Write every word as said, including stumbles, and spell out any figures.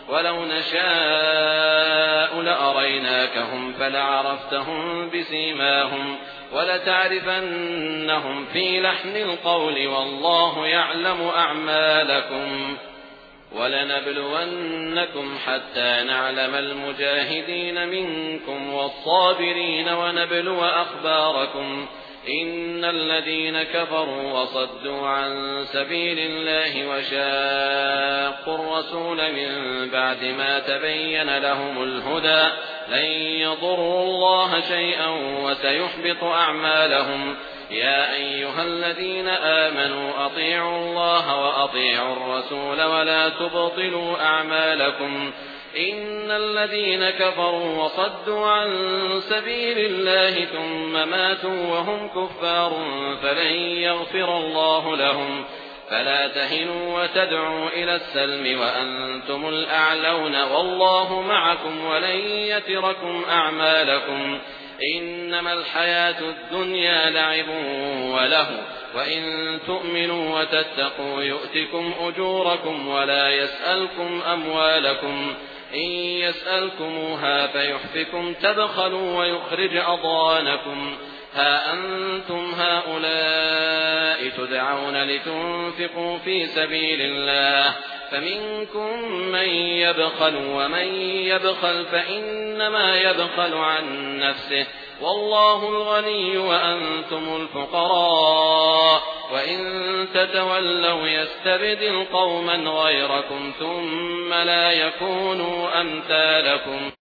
ولو نشاء لأريناكهم فلعرفتهم بسيماهم ولتعرفنهم في لحن القول والله يعلم أعمالكم ولنبلونكم حتى نعلم المجاهدين منكم والصابرين ونبلو أخباركم إن الذين كفروا وصدوا عن سبيل الله وشاقوا الرسول من بعد ما تبين لهم الهدى لن يضروا الله شيئا وسيحبط أعمالهم يا أيها الذين آمنوا أطيعوا الله وأطيعوا الرسول ولا تبطلوا أعمالكم إن الذين كفروا وصدوا عن سبيل الله ثم ماتوا وهم كفار فلن يغفر الله لهم فلا تهنوا وتدعوا إلى السلم وأنتم الأعلون والله معكم ولن يتركم أعمالكم إنما الحياة الدنيا لعب وله وإن تؤمنوا وتتقوا يؤتكم أجوركم ولا يسألكم أموالكم إن يسألكموها فيحفكم تبخلوا ويخرج أضغانكم ها أنتم هؤلاء تدعون لتنفقوا في سبيل الله فمنكم من يبخل ومن يبخل فإنما يبخل عن نفسه والله الغني وأنتم الفقراء وإن تتولوا يستبدل قوما غيركم ثم لا يكونوا أمثالكم